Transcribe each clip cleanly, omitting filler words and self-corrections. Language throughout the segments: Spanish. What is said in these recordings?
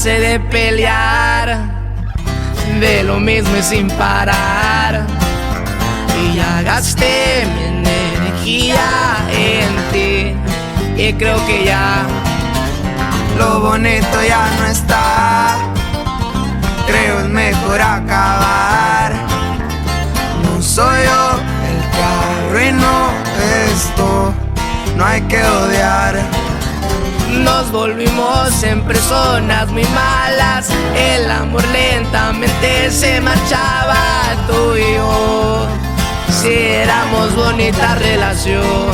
cansé de pelear, de lo mismo y sin parar. Y ya gasté mi energía en ti, y creo que ya lo bonito ya no está. Creo es mejor acabar. No soy yo el que arruinó esto, no hay que odiar. Nos volvimos en personas muy malas, el amor lentamente se marchaba. Tú y yo, si éramos bonita relación.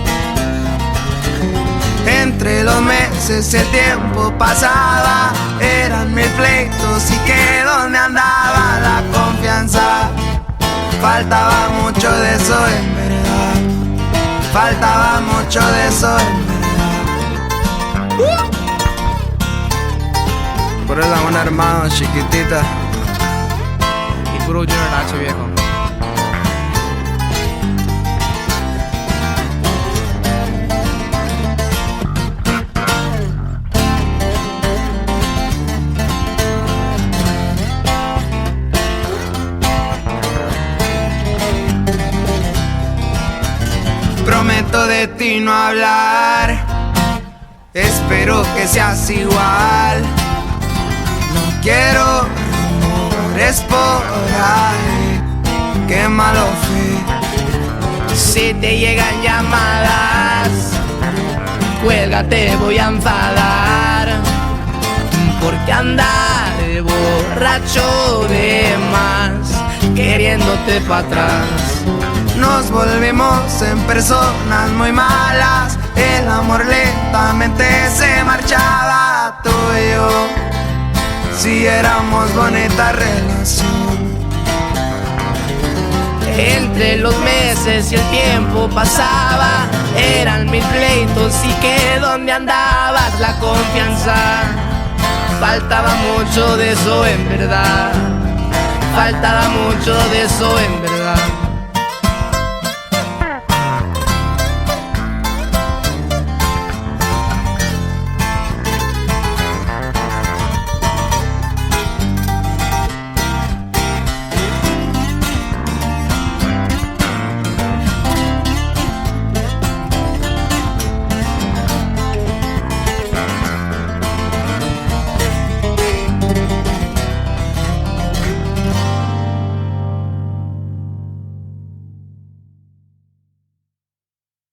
Entre los meses el tiempo pasaba, eran mil pleitos y que dónde andaba la confianza. Faltaba mucho de eso en verdad, faltaba mucho de eso en verdad. Por el amor hermano, chiquitita. Y puro Junior Nacho, viejo. Prometo de ti no hablar, espero que seas igual. No quiero rumores por ahí, qué malo fui. Si te llegan llamadas, cuelga, te voy a enfadar. Porque andar borracho de más, queriéndote para atrás. Nos volvimos en personas muy malas, el amor lentamente se marchaba. Tú y yo, si éramos bonita relación. Entre los meses y el tiempo pasaba, eran mil pleitos y que dónde andabas la confianza. Faltaba mucho de eso en verdad, faltaba mucho de eso en verdad.